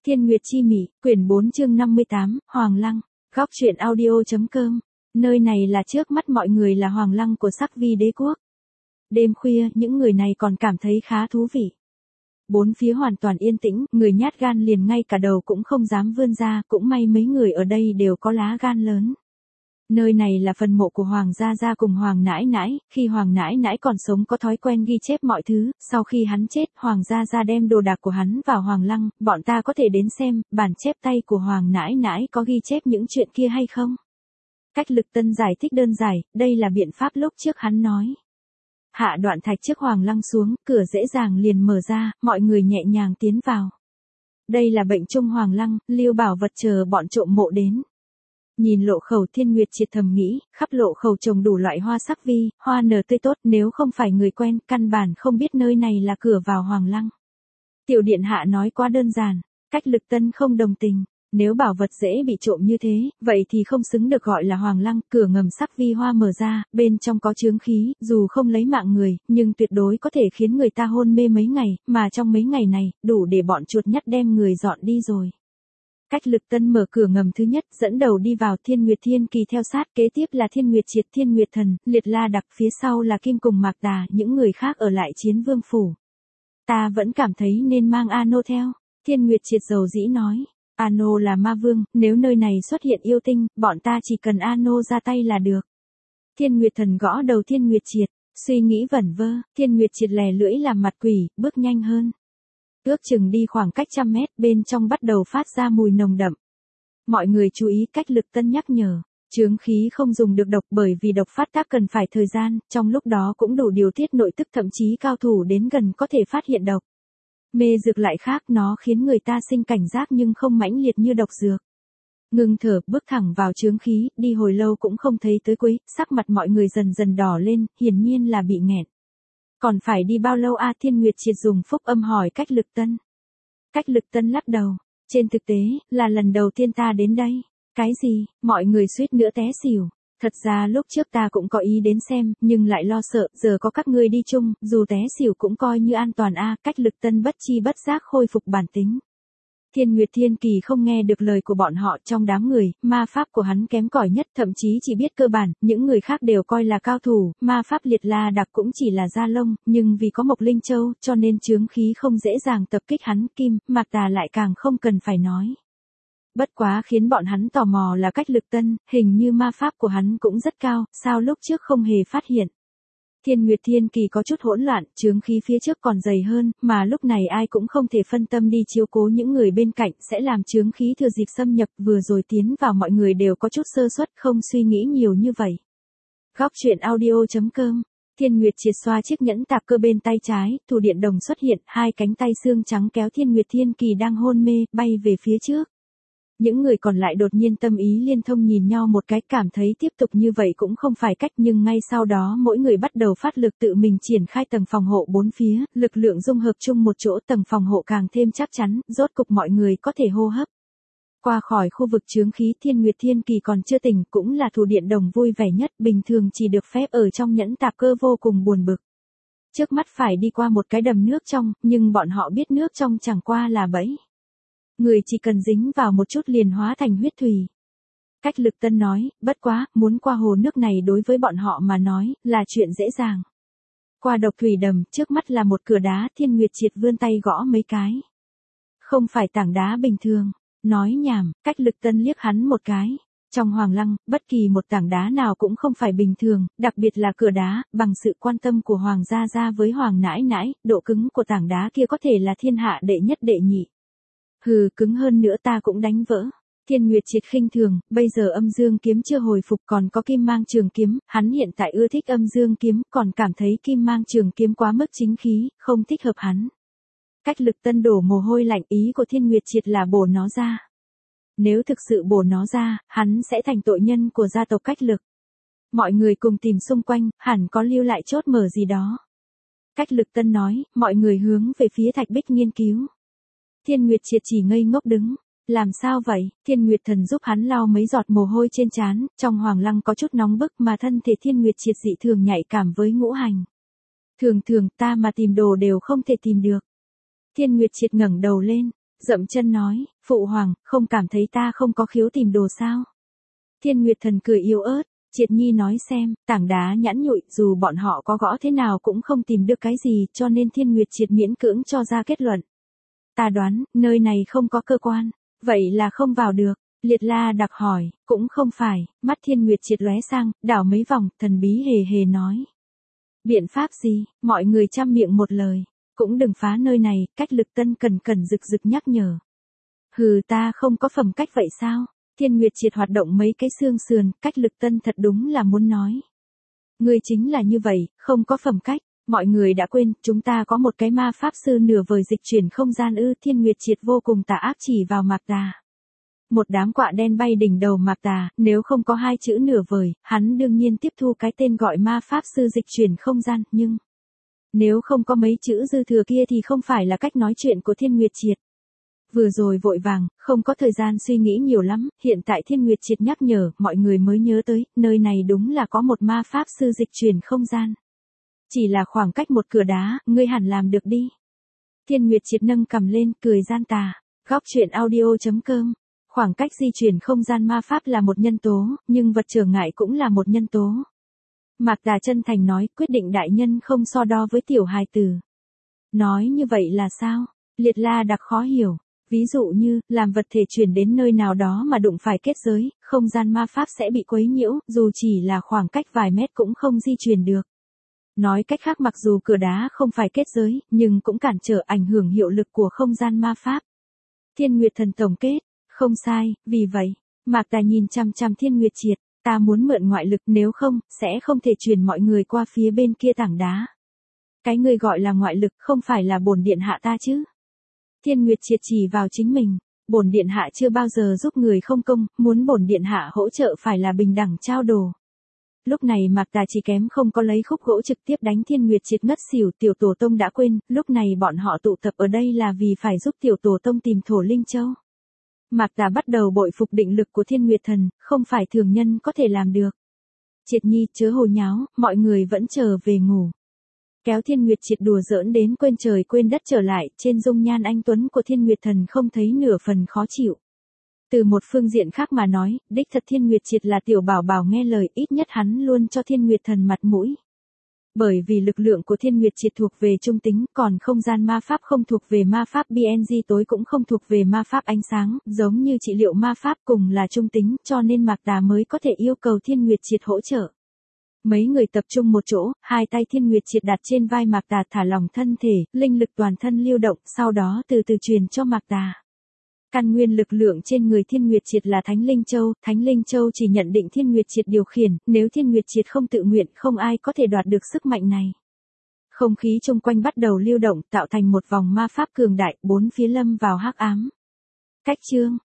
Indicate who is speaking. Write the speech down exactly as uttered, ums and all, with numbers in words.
Speaker 1: Thiên Nguyệt Chi Mị, quyển bốn chương năm mươi tám, Hoàng Lăng, góc truyện audio.com. Nơi này là trước mắt mọi người là Hoàng Lăng của Sắc Vi đế quốc. Đêm khuya, những người này còn cảm thấy khá thú vị. Bốn phía hoàn toàn yên tĩnh, người nhát gan liền ngay cả đầu cũng không dám vươn ra, cũng may mấy người ở đây đều có lá gan lớn. Nơi này là phần mộ của Hoàng Gia Gia cùng Hoàng Nãi Nãi, khi Hoàng Nãi Nãi còn sống có thói quen ghi chép mọi thứ, sau khi hắn chết, Hoàng Gia Gia đem đồ đạc của hắn vào Hoàng Lăng, bọn ta có thể đến xem, bản chép tay của Hoàng Nãi Nãi có ghi chép những chuyện kia hay không? Cách Lực Tân giải thích đơn giản, đây là biện pháp lúc trước hắn nói. Hạ Đoạn Thạch trước Hoàng Lăng xuống, cửa dễ dàng liền mở ra, mọi người nhẹ nhàng tiến vào. Đây là bệnh chung Hoàng Lăng, Lưu Bảo Vật chờ bọn trộm mộ đến. Nhìn lộ khẩu Thiên Nguyệt triệt thầm nghĩ, khắp lộ khẩu trồng đủ loại hoa sắc vi, hoa nở tươi tốt, nếu không phải người quen, căn bản không biết nơi này là cửa vào Hoàng Lăng. Tiểu điện hạ nói quá đơn giản, Cách Lực Tân không đồng tình, nếu bảo vật dễ bị trộm như thế, vậy thì không xứng được gọi là Hoàng Lăng, cửa ngầm sắc vi hoa mở ra, bên trong có chướng khí, dù không lấy mạng người, nhưng tuyệt đối có thể khiến người ta hôn mê mấy ngày, mà trong mấy ngày này, đủ để bọn chuột nhắt đem người dọn đi rồi. Cách Lực Tân mở cửa ngầm thứ nhất, dẫn đầu đi vào, Thiên Nguyệt Thiên Kỳ theo sát, kế tiếp là Thiên Nguyệt Triệt, Thiên Nguyệt Thần, Liệt La Đặc, phía sau là Kim cùng Mạc Tà, những người khác ở lại Chiến Vương phủ. Ta vẫn cảm thấy nên mang Ano theo, Thiên Nguyệt Triệt dầu dĩ nói. Ano là ma vương, nếu nơi này xuất hiện yêu tinh, bọn ta chỉ cần Ano ra tay là được. Thiên Nguyệt Thần gõ đầu Thiên Nguyệt Triệt, suy nghĩ vẩn vơ, Thiên Nguyệt Triệt lè lưỡi làm mặt quỷ, bước nhanh hơn. Ước chừng đi khoảng cách trăm mét, bên trong bắt đầu phát ra mùi nồng đậm. Mọi người chú ý, Cách Lực Tân nhắc nhở, chướng khí không dùng được độc bởi vì độc phát tác cần phải thời gian, trong lúc đó cũng đủ điều tiết nội tức, thậm chí cao thủ đến gần có thể phát hiện độc. Mê dược lại khác, nó khiến người ta sinh cảnh giác nhưng không mãnh liệt như độc dược. Ngừng thở, bước thẳng vào chướng khí, đi hồi lâu cũng không thấy tới cuối, sắc mặt mọi người dần dần đỏ lên, hiển nhiên là bị nghẹn. Còn phải đi bao lâu a? Thiên Nguyệt Triệt dùng phúc âm hỏi Cách Lực Tân. Cách Lực Tân lắc đầu, trên thực tế, là lần đầu tiên ta đến đây. Cái gì? Mọi người suýt nữa té xỉu. Thật ra lúc trước ta cũng có ý đến xem, nhưng lại lo sợ, giờ có các ngươi đi chung, dù té xỉu cũng coi như an toàn a. Cách Lực Tân bất chi bất giác khôi phục bản tính. Thiên Nguyệt Thiên Kỳ không nghe được lời của bọn họ, trong đám người, ma pháp của hắn kém cỏi nhất, thậm chí chỉ biết cơ bản, những người khác đều coi là cao thủ, ma pháp Liệt La Đặc cũng chỉ là da lông, nhưng vì có Mộc Linh Châu, cho nên chướng khí không dễ dàng tập kích hắn, Kim, Mạc Tà lại càng không cần phải nói. Bất quá khiến bọn hắn tò mò là Cách Lực Tân, hình như ma pháp của hắn cũng rất cao, sao lúc trước không hề phát hiện. Thiên Nguyệt Thiên Kỳ có chút hỗn loạn, chướng khí phía trước còn dày hơn, mà lúc này ai cũng không thể phân tâm đi chiếu cố những người bên cạnh, sẽ làm chướng khí thừa dịp xâm nhập, vừa rồi tiến vào mọi người đều có chút sơ suất, không suy nghĩ nhiều như vậy. Góc truyện audio.com. Thiên Nguyệt Triệt xoa chiếc nhẫn tạp cơ bên tay trái, thủ điện đồng xuất hiện, hai cánh tay xương trắng kéo Thiên Nguyệt Thiên Kỳ đang hôn mê, bay về phía trước. Những người còn lại đột nhiên tâm ý liên thông nhìn nhau một cái, cảm thấy tiếp tục như vậy cũng không phải cách, nhưng ngay sau đó mỗi người bắt đầu phát lực tự mình triển khai tầng phòng hộ bốn phía, lực lượng dung hợp chung một chỗ, tầng phòng hộ càng thêm chắc chắn, rốt cục mọi người có thể hô hấp. Qua khỏi khu vực chướng khí, Thiên Nguyệt Thiên Kỳ còn chưa tỉnh, cũng là thủ điện đồng vui vẻ nhất, bình thường chỉ được phép ở trong nhẫn tạp cơ vô cùng buồn bực. Trước mắt phải đi qua một cái đầm nước trong, nhưng bọn họ biết nước trong chẳng qua là bẫy. Người chỉ cần dính vào một chút liền hóa thành huyết thủy. Cách Lực Tân nói, bất quá, muốn qua hồ nước này đối với bọn họ mà nói, là chuyện dễ dàng. Qua độc thủy đầm, trước mắt là một cửa đá, Thiên Nguyệt Triệt vươn tay gõ mấy cái. Không phải tảng đá bình thường, nói nhảm, Cách Lực Tân liếc hắn một cái. Trong Hoàng Lăng, bất kỳ một tảng đá nào cũng không phải bình thường, đặc biệt là cửa đá, bằng sự quan tâm của Hoàng Gia Gia với Hoàng Nãi Nãi, độ cứng của tảng đá kia có thể là thiên hạ đệ nhất đệ nhị. Hừ, cứng hơn nữa ta cũng đánh vỡ. Thiên Nguyệt Triệt khinh thường, bây giờ âm dương kiếm chưa hồi phục, còn có kim mang trường kiếm, hắn hiện tại ưa thích âm dương kiếm, còn cảm thấy kim mang trường kiếm quá mức chính khí, không thích hợp hắn. Cách Lực Tân đổ mồ hôi lạnh, ý của Thiên Nguyệt Triệt là bổ nó ra. Nếu thực sự bổ nó ra, hắn sẽ thành tội nhân của gia tộc Cách Lực. Mọi người cùng tìm xung quanh, hẳn có lưu lại chốt mở gì đó. Cách Lực Tân nói, mọi người hướng về phía thạch bích nghiên cứu. Thiên Nguyệt Triệt chỉ ngây ngốc đứng. Làm sao vậy? Thiên Nguyệt Thần giúp hắn lau mấy giọt mồ hôi trên trán, trong Hoàng Lăng có chút nóng bức mà thân thể Thiên Nguyệt Triệt dị thường nhạy cảm với ngũ hành. Thường thường ta mà tìm đồ đều không thể tìm được. Thiên Nguyệt Triệt ngẩng đầu lên, dậm chân nói, Phụ hoàng, không cảm thấy ta không có khiếu tìm đồ sao? Thiên Nguyệt Thần cười yếu ớt, Triệt Nhi nói xem, tảng đá nhẵn nhụi, dù bọn họ có gõ thế nào cũng không tìm được cái gì, cho nên Thiên Nguyệt Triệt miễn cưỡng cho ra kết luận. Ta đoán, nơi này không có cơ quan, vậy là không vào được. Liệt La đặc hỏi, cũng không phải, mắt Thiên Nguyệt Triệt lóe sang, đảo mấy vòng, thần bí hề hề nói. Biện pháp gì, mọi người chăm miệng một lời, cũng đừng phá nơi này, Cách Lực Tân cần cần rực rực nhắc nhở. Hừ, ta không có phẩm cách vậy sao? Thiên Nguyệt Triệt hoạt động mấy cái xương sườn, Cách Lực Tân thật đúng là muốn nói. Ngươi chính là như vậy, không có phẩm cách, mọi người đã quên, chúng ta có một cái ma pháp sư nửa vời dịch chuyển không gian ư. Thiên Nguyệt Triệt vô cùng tà ác chỉ vào Mạc Tà. Một đám quạ đen bay đỉnh đầu Mạc Tà, nếu không có hai chữ nửa vời, hắn đương nhiên tiếp thu cái tên gọi ma pháp sư dịch chuyển không gian, nhưng nếu không có mấy chữ dư thừa kia thì không phải là cách nói chuyện của Thiên Nguyệt Triệt. Vừa rồi vội vàng, không có thời gian suy nghĩ nhiều lắm, hiện tại Thiên Nguyệt Triệt nhắc nhở, mọi người mới nhớ tới, nơi này đúng là có một ma pháp sư dịch chuyển không gian. Chỉ là khoảng cách một cửa đá, ngươi hẳn làm được đi. Thiên Nguyệt Triệt nâng cầm lên, cười gian tà. Góc truyện audio chấm com. Khoảng cách di chuyển không gian ma pháp là một nhân tố, nhưng vật trở ngại cũng là một nhân tố. Mạc Tà chân thành nói, quyết định đại nhân không so đo với tiểu hài tử. Nói như vậy là sao? Liệt La đặc khó hiểu. Ví dụ như, làm vật thể chuyển đến nơi nào đó mà đụng phải kết giới, không gian ma pháp sẽ bị quấy nhiễu, dù chỉ là khoảng cách vài mét cũng không di chuyển được. Nói cách khác, mặc dù cửa đá không phải kết giới, nhưng cũng cản trở ảnh hưởng hiệu lực của không gian ma pháp. Thiên Nguyệt Thần tổng kết, không sai, vì vậy, Mạc Tà nhìn chăm chăm Thiên Nguyệt Triệt, ta muốn mượn ngoại lực, nếu không, sẽ không thể truyền mọi người qua phía bên kia tảng đá. Cái người gọi là ngoại lực không phải là bổn điện hạ ta chứ? Thiên Nguyệt Triệt chỉ vào chính mình, bổn điện hạ chưa bao giờ giúp người không công, muốn bổn điện hạ hỗ trợ phải là bình đẳng trao đồ. Lúc này Mạc Tà chỉ kém không có lấy khúc gỗ trực tiếp đánh Thiên Nguyệt Triệt ngất xỉu. Tiểu Tổ Tông đã quên, lúc này bọn họ tụ tập ở đây là vì phải giúp Tiểu Tổ Tông tìm Thổ Linh Châu. Mạc Tà bắt đầu bội phục định lực của Thiên Nguyệt Thần, không phải thường nhân có thể làm được. Triệt Nhi, chớ hồ nháo, mọi người vẫn chờ về ngủ. Kéo Thiên Nguyệt Triệt đùa giỡn đến quên trời quên đất trở lại, trên dung nhan anh tuấn của Thiên Nguyệt Thần không thấy nửa phần khó chịu. Từ một phương diện khác mà nói, đích thật Thiên Nguyệt Triệt là tiểu bảo bảo nghe lời, ít nhất hắn luôn cho Thiên Nguyệt Thần mặt mũi. Bởi vì lực lượng của Thiên Nguyệt Triệt thuộc về trung tính, còn không gian ma pháp không thuộc về ma pháp bê en giê tối cũng không thuộc về ma pháp ánh sáng, giống như trị liệu ma pháp cùng là trung tính, cho nên Mạc Tà mới có thể yêu cầu Thiên Nguyệt Triệt hỗ trợ. Mấy người tập trung một chỗ, hai tay Thiên Nguyệt Triệt đặt trên vai Mạc Tà, thả lỏng thân thể, linh lực toàn thân lưu động, sau đó từ từ truyền cho Mạc Tà. Căn nguyên lực lượng trên người Thiên Nguyệt Triệt là Thánh Linh Châu, Thánh Linh Châu chỉ nhận định Thiên Nguyệt Triệt điều khiển, nếu Thiên Nguyệt Triệt không tự nguyện, không ai có thể đoạt được sức mạnh này. Không khí xung quanh bắt đầu lưu động, tạo thành một vòng ma pháp cường đại, bốn phía lâm vào hắc ám. Cách chương